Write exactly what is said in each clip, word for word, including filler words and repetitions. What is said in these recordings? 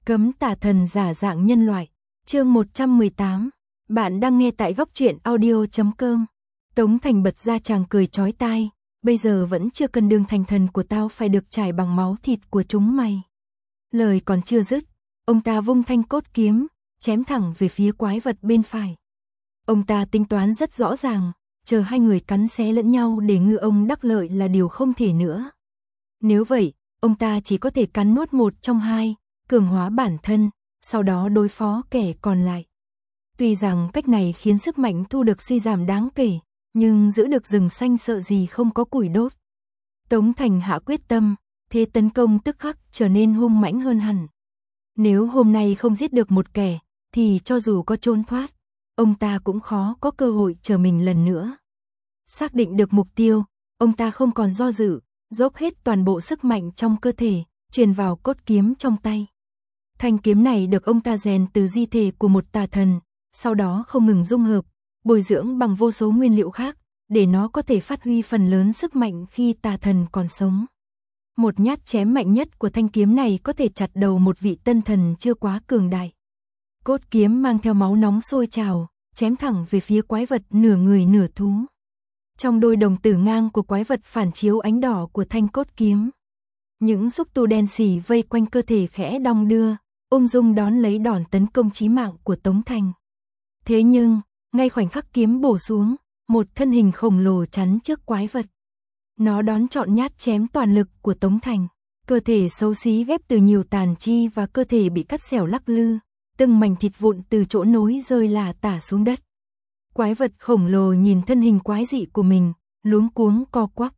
Cấm tà thần giả dạng nhân loại. Chương một trăm mười tám. Bạn đang nghe tại góc truyện audio chấm com. Tống Thành bật ra chàng cười chói tai, bây giờ vẫn chưa cần đường thành thần của tao phải được trải bằng máu thịt của chúng mày. Lời còn chưa dứt, ông ta vung thanh cốt kiếm, chém thẳng về phía quái vật bên phải. Ông ta tính toán rất rõ ràng, chờ hai người cắn xé lẫn nhau để ngư ông đắc lợi là điều không thể nữa. Nếu vậy, ông ta chỉ có thể cắn nuốt một trong hai, cường hóa bản thân, sau đó đối phó kẻ còn lại. Tuy rằng cách này khiến sức mạnh thu được suy giảm đáng kể, nhưng giữ được rừng xanh sợ gì không có củi đốt. Tống Thành hạ quyết tâm, thế tấn công tức khắc trở nên hung mãnh hơn hẳn. Nếu hôm nay không giết được một kẻ, thì cho dù có trốn thoát, ông ta cũng khó có cơ hội chờ mình lần nữa. Xác định được mục tiêu, ông ta không còn do dự, dốc hết toàn bộ sức mạnh trong cơ thể, truyền vào cốt kiếm trong tay. Thanh kiếm này được ông ta rèn từ di thể của một tà thần, sau đó không ngừng dung hợp, bồi dưỡng bằng vô số nguyên liệu khác, để nó có thể phát huy phần lớn sức mạnh khi tà thần còn sống. Một nhát chém mạnh nhất của thanh kiếm này có thể chặt đầu một vị tân thần chưa quá cường đại. Cốt kiếm mang theo máu nóng sôi trào, chém thẳng về phía quái vật nửa người nửa thú. Trong đôi đồng tử ngang của quái vật phản chiếu ánh đỏ của thanh cốt kiếm. Những xúc tu đen xỉ vây quanh cơ thể khẽ đong đưa, ung dung đón lấy đòn tấn công chí mạng của Tống Thành. Thế nhưng, ngay khoảnh khắc kiếm bổ xuống, một thân hình khổng lồ chắn trước quái vật. Nó đón trọn nhát chém toàn lực của Tống Thành. Cơ thể xấu xí ghép từ nhiều tàn chi và cơ thể bị cắt xẻo lắc lư, từng mảnh thịt vụn từ chỗ nối rơi lả tả xuống đất. Quái vật khổng lồ nhìn thân hình quái dị của mình, luống cuống co quắp.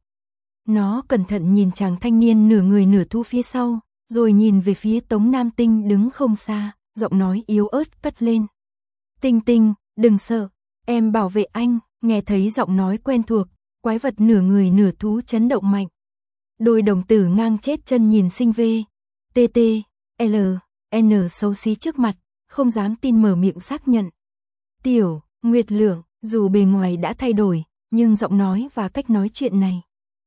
Nó cẩn thận nhìn chàng thanh niên nửa người nửa thú phía sau, rồi nhìn về phía Tống Nam Tinh đứng không xa, giọng nói yếu ớt cất lên. Tinh Tinh, đừng sợ, em bảo vệ anh. Nghe thấy giọng nói quen thuộc, quái vật nửa người nửa thú chấn động mạnh. Đôi đồng tử ngang chết chân nhìn Sinh Vê, tê tê, lờ, en xấu xí trước mặt, không dám tin mở miệng xác nhận. Tiểu Nguyệt Lượng, dù bề ngoài đã thay đổi, nhưng giọng nói và cách nói chuyện này,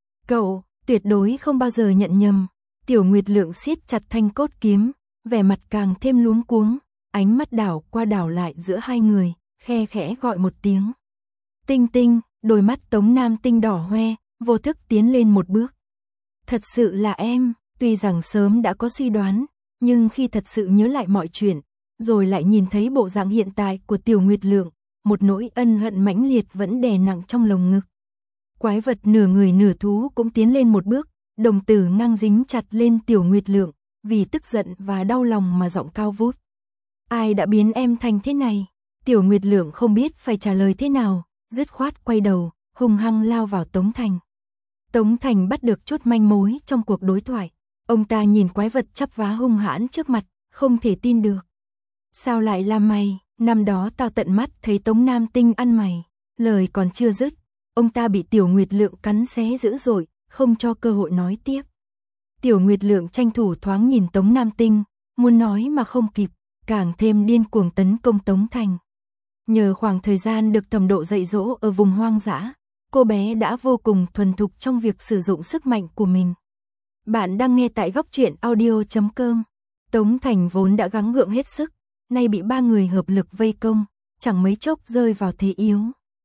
cậu tuyệt đối không bao giờ nhận nhầm. Tiểu Nguyệt Lượng siết chặt thanh cốt kiếm, vẻ mặt càng thêm luống cuống, ánh mắt đảo qua đảo lại giữa hai người, khe khẽ gọi một tiếng. Tinh Tinh, đôi mắt Tống Nam Tinh đỏ hoe, vô thức tiến lên một bước. Thật sự là em, tuy rằng sớm đã có suy đoán, nhưng khi thật sự nhớ lại mọi chuyện, rồi lại nhìn thấy bộ dạng hiện tại của Tiểu Nguyệt Lượng, một nỗi ân hận mãnh liệt vẫn đè nặng trong lồng ngực. Quái vật nửa người nửa thú cũng tiến lên một bước, đồng tử ngang dính chặt lên Tiểu Nguyệt Lượng, vì tức giận và đau lòng mà giọng cao vút. Ai đã biến em thành thế này? Tiểu Nguyệt Lượng không biết phải trả lời thế nào, dứt khoát quay đầu, hung hăng lao vào Tống Thành. Tống Thành bắt được chút manh mối trong cuộc đối thoại. Ông ta nhìn quái vật chắp vá hung hãn trước mặt, không thể tin được. Sao lại là mày? Năm đó tao tận mắt thấy Tống Nam Tinh ăn mày. Lời còn chưa dứt, ông ta bị Tiểu Nguyệt Lượng cắn xé dữ dội, không cho cơ hội nói tiếp. Tiểu Nguyệt Lượng tranh thủ thoáng nhìn Tống Nam Tinh, muốn nói mà không kịp, càng thêm điên cuồng tấn công Tống Thành. Nhờ khoảng thời gian được thẩm độ dạy dỗ ở vùng hoang dã, cô bé đã vô cùng thuần thục trong việc sử dụng sức mạnh của mình. Bạn đang nghe tại góc truyện audio chấm com. Tống Thành vốn đã gắng gượng hết sức, nay bị ba người hợp lực vây công, chẳng mấy chốc rơi vào thế yếu.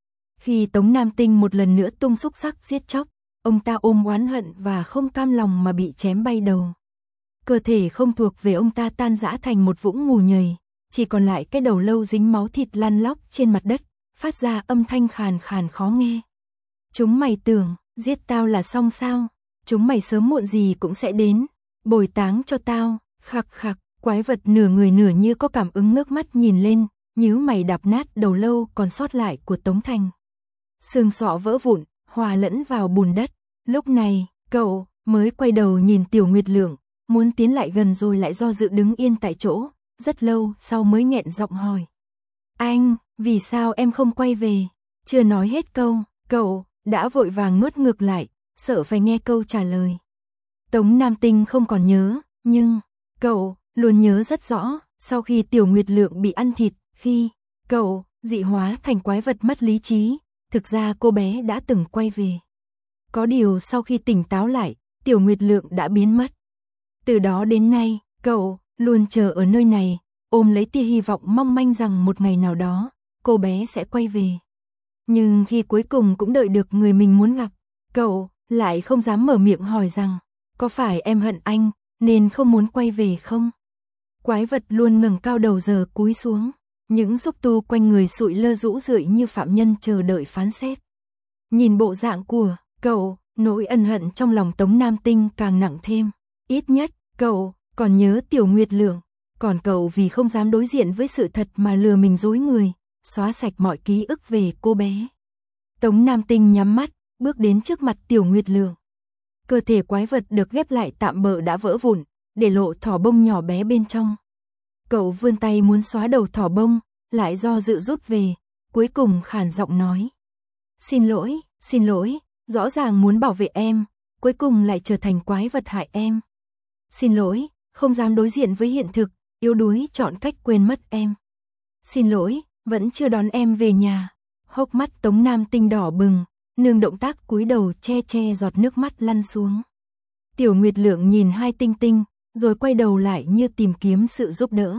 Khi Tống Nam Tinh một lần nữa tung xúc sắc giết chóc, ông ta ôm oán hận và không cam lòng mà bị chém bay đầu. Cơ thể không thuộc về ông ta tan rã thành một vũng mù nhầy, chỉ còn lại cái đầu lâu dính máu thịt lăn lóc trên mặt đất, phát ra âm thanh khàn khàn khó nghe. Chúng mày tưởng, giết tao là xong sao? Chúng mày sớm muộn gì cũng sẽ đến, bồi táng cho tao. Khặc khặc, quái vật nửa người nửa như có cảm ứng ngước mắt nhìn lên, nhíu mày đạp nát đầu lâu còn sót lại của Tống Thành. Xương sọ vỡ vụn, hòa lẫn vào bùn đất. Lúc này, cậu mới quay đầu nhìn Tiểu Nguyệt Lượng, muốn tiến lại gần rồi lại do dự đứng yên tại chỗ, rất lâu sau mới nghẹn giọng hỏi. Anh, vì sao em không quay về? Chưa nói hết câu, cậu đã vội vàng nuốt ngược lại, sợ phải nghe câu trả lời. Tống Nam Tinh không còn nhớ, nhưng cậu luôn nhớ rất rõ, sau khi Tiểu Nguyệt Lượng bị ăn thịt, khi cậu dị hóa thành quái vật mất lý trí, thực ra cô bé đã từng quay về. Có điều sau khi tỉnh táo lại, Tiểu Nguyệt Lượng đã biến mất. Từ đó đến nay, cậu luôn chờ ở nơi này, ôm lấy tia hy vọng mong manh rằng một ngày nào đó, cô bé sẽ quay về. Nhưng khi cuối cùng cũng đợi được người mình muốn gặp, cậu lại không dám mở miệng hỏi rằng, có phải em hận anh, nên không muốn quay về không? Quái vật luôn ngẩng cao đầu giờ cúi xuống, những xúc tu quanh người sụi lơ rũ rượi như phạm nhân chờ đợi phán xét. Nhìn bộ dạng của cậu, nỗi ân hận trong lòng Tống Nam Tinh càng nặng thêm. Ít nhất, cậu còn nhớ Tiểu Nguyệt Lượng, còn cậu vì không dám đối diện với sự thật mà lừa mình dối người, xóa sạch mọi ký ức về cô bé. Tống Nam Tinh nhắm mắt, bước đến trước mặt Tiểu Nguyệt Lượng. Cơ thể quái vật được ghép lại tạm bợ đã vỡ vụn, để lộ thỏ bông nhỏ bé bên trong. Cậu vươn tay muốn xóa đầu thỏ bông, lại do dự rút về, cuối cùng khàn giọng nói. Xin lỗi, xin lỗi, rõ ràng muốn bảo vệ em, cuối cùng lại trở thành quái vật hại em. Xin lỗi, không dám đối diện với hiện thực, yếu đuối chọn cách quên mất em. Xin lỗi, vẫn chưa đón em về nhà. Hốc mắt Tống Nam Tinh đỏ bừng, nương động tác cúi đầu che che giọt nước mắt lăn xuống. Tiểu Nguyệt Lượng nhìn hai Tinh Tinh, rồi quay đầu lại như tìm kiếm sự giúp đỡ.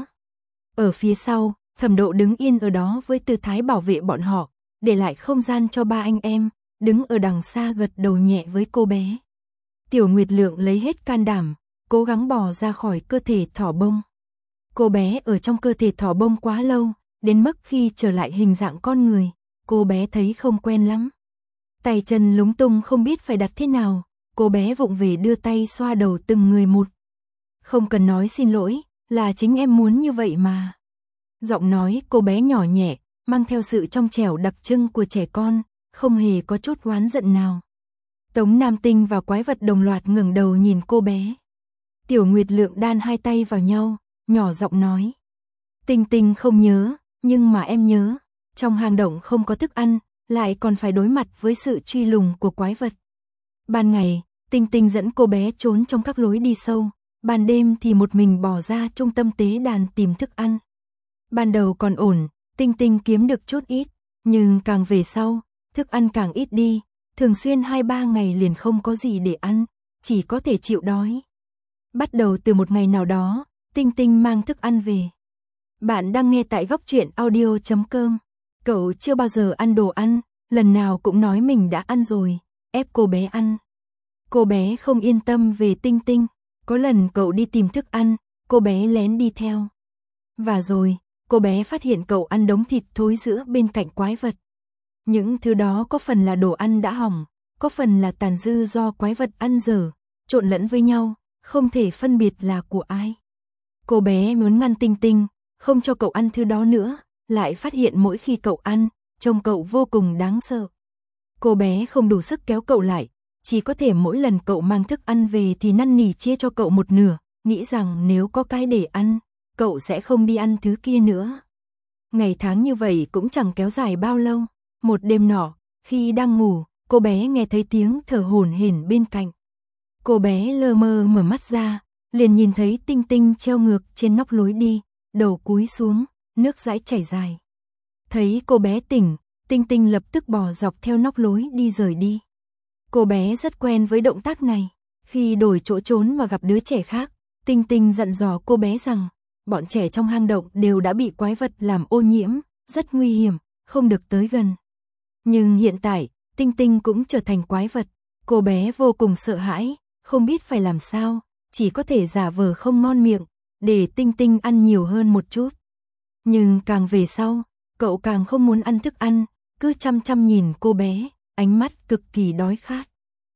Ở phía sau, Thẩm Độ đứng yên ở đó với tư thái bảo vệ bọn họ, để lại không gian cho ba anh em, đứng ở đằng xa gật đầu nhẹ với cô bé. Tiểu Nguyệt Lượng lấy hết can đảm, cố gắng bò ra khỏi cơ thể thỏ bông. Cô bé ở trong cơ thể thỏ bông quá lâu, đến mức khi trở lại hình dạng con người, cô bé thấy không quen lắm. Tay chân lúng tung không biết phải đặt thế nào, cô bé vụng về đưa tay xoa đầu từng người một. Không cần nói xin lỗi, là chính em muốn như vậy mà. Giọng nói cô bé nhỏ nhẹ, mang theo sự trong trẻo đặc trưng của trẻ con, không hề có chút oán giận nào. Tống Nam Tinh và quái vật đồng loạt ngẩng đầu nhìn cô bé. Tiểu Nguyệt Lượng đan hai tay vào nhau, nhỏ giọng nói. Tinh Tinh không nhớ, nhưng mà em nhớ, trong hang động không có thức ăn, lại còn phải đối mặt với sự truy lùng của quái vật. Ban ngày, Tinh Tinh dẫn cô bé trốn trong các lối đi sâu, ban đêm thì một mình bỏ ra trung tâm tế đàn tìm thức ăn. Ban đầu còn ổn, Tinh Tinh kiếm được chút ít, nhưng càng về sau, thức ăn càng ít đi, thường xuyên hai ba ngày liền không có gì để ăn, chỉ có thể chịu đói. Bắt đầu từ một ngày nào đó, Tinh Tinh mang thức ăn về. Bạn đang nghe tại góc truyện audio chấm com. Cậu chưa bao giờ ăn đồ ăn, lần nào cũng nói mình đã ăn rồi, ép cô bé ăn. Cô bé không yên tâm về Tinh Tinh, có lần cậu đi tìm thức ăn, cô bé lén đi theo. Và rồi, cô bé phát hiện cậu ăn đống thịt thối rữa bên cạnh quái vật. Những thứ đó có phần là đồ ăn đã hỏng, có phần là tàn dư do quái vật ăn dở, trộn lẫn với nhau, không thể phân biệt là của ai. Cô bé muốn ngăn Tinh Tinh, không cho cậu ăn thứ đó nữa, lại phát hiện mỗi khi cậu ăn, trông cậu vô cùng đáng sợ. Cô bé không đủ sức kéo cậu lại, chỉ có thể mỗi lần cậu mang thức ăn về thì năn nỉ chia cho cậu một nửa, nghĩ rằng nếu có cái để ăn, cậu sẽ không đi ăn thứ kia nữa. Ngày tháng như vậy cũng chẳng kéo dài bao lâu. Một đêm nọ, khi đang ngủ, cô bé nghe thấy tiếng thở hổn hển bên cạnh. Cô bé lơ mơ mở mắt ra, liền nhìn thấy Tinh Tinh treo ngược trên nóc lối đi, đầu cúi xuống, nước dãi chảy dài. Thấy cô bé tỉnh, Tinh Tinh lập tức bò dọc theo nóc lối đi rời đi. Cô bé rất quen với động tác này, khi đổi chỗ trốn mà gặp đứa trẻ khác, Tinh Tinh dặn dò cô bé rằng, bọn trẻ trong hang động đều đã bị quái vật làm ô nhiễm, rất nguy hiểm, không được tới gần. Nhưng hiện tại, Tinh Tinh cũng trở thành quái vật, cô bé vô cùng sợ hãi, không biết phải làm sao, chỉ có thể giả vờ không ngon miệng, để Tinh Tinh ăn nhiều hơn một chút. Nhưng càng về sau, cậu càng không muốn ăn thức ăn, cứ chăm chăm nhìn cô bé, ánh mắt cực kỳ đói khát.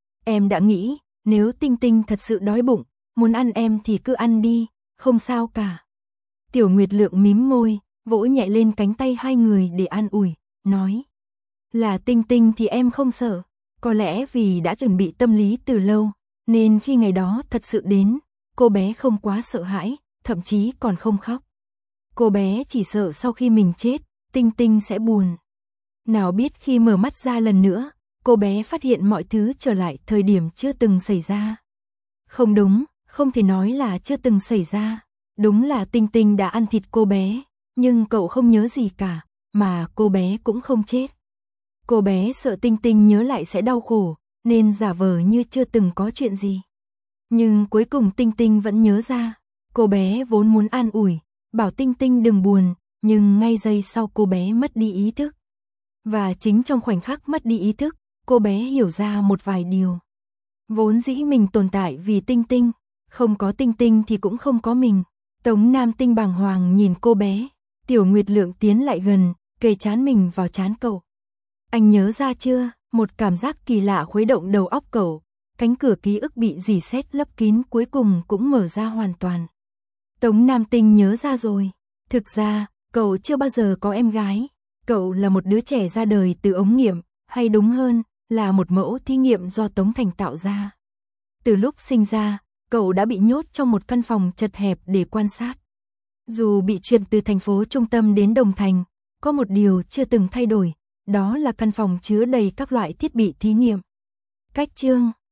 Em đã nghĩ, nếu Tinh Tinh thật sự đói bụng, muốn ăn em thì cứ ăn đi, không sao cả. Tiểu Nguyệt Lượng mím môi, vỗ nhẹ lên cánh tay hai người để an ủi, nói. Là Tinh Tinh thì em không sợ, có lẽ vì đã chuẩn bị tâm lý từ lâu, nên khi ngày đó thật sự đến, cô bé không quá sợ hãi, thậm chí còn không khóc. Cô bé chỉ sợ sau khi mình chết, Tinh Tinh sẽ buồn. Nào biết khi mở mắt ra lần nữa, cô bé phát hiện mọi thứ trở lại thời điểm chưa từng xảy ra. Không đúng, không thể nói là chưa từng xảy ra. Đúng là Tinh Tinh đã ăn thịt cô bé, nhưng cậu không nhớ gì cả, mà cô bé cũng không chết. Cô bé sợ Tinh Tinh nhớ lại sẽ đau khổ, nên giả vờ như chưa từng có chuyện gì. Nhưng cuối cùng Tinh Tinh vẫn nhớ ra, Cô bé vốn muốn an ủi, bảo Tinh Tinh đừng buồn, nhưng ngay giây sau cô bé mất đi ý thức. Và chính trong khoảnh khắc mất đi ý thức, cô bé hiểu ra một vài điều. Vốn dĩ mình tồn tại vì Tinh Tinh, không có Tinh Tinh thì cũng không có mình. Tống Nam Tinh bàng hoàng nhìn cô bé, Tiểu Nguyệt Lượng tiến lại gần, kề trán mình vào trán cậu. Anh nhớ ra chưa? Một cảm giác kỳ lạ khuấy động đầu óc cậu, cánh cửa ký ức bị rỉ sét lấp kín cuối cùng cũng mở ra hoàn toàn. Tống Nam Tinh nhớ ra rồi, thực ra, cậu chưa bao giờ có em gái, cậu là một đứa trẻ ra đời từ ống nghiệm, hay đúng hơn, là một mẫu thí nghiệm do Tống Thành tạo ra. Từ lúc sinh ra, cậu đã bị nhốt trong một căn phòng chật hẹp để quan sát. Dù bị chuyển từ thành phố trung tâm đến Đồng Thành, có một điều chưa từng thay đổi, đó là căn phòng chứa đầy các loại thiết bị thí nghiệm. Cách chương